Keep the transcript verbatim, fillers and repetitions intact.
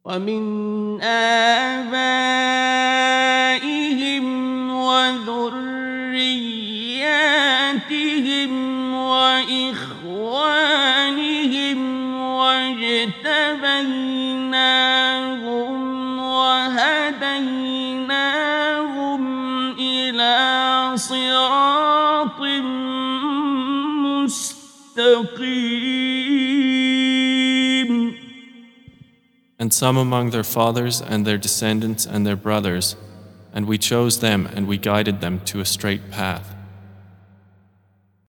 ومن آبائهم وذرياتهم وإخوانهم واجتبيناهم وهديناهم إلى صراط مستقيم. And some among their fathers and their descendants and their brothers, and we chose them and we guided them to a straight path.